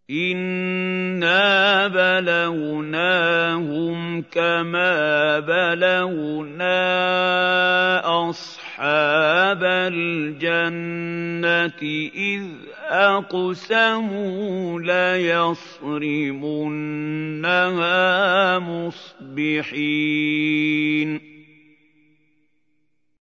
إِنَّا بَلَوْنَاهُمْ كَمَا بَلَوْنَا أَصْحَابَ الْجَنَّةِ إِذْ أَقْسَمُوا لَيَصْرِمُنَّهَا مُصْبِحِينَ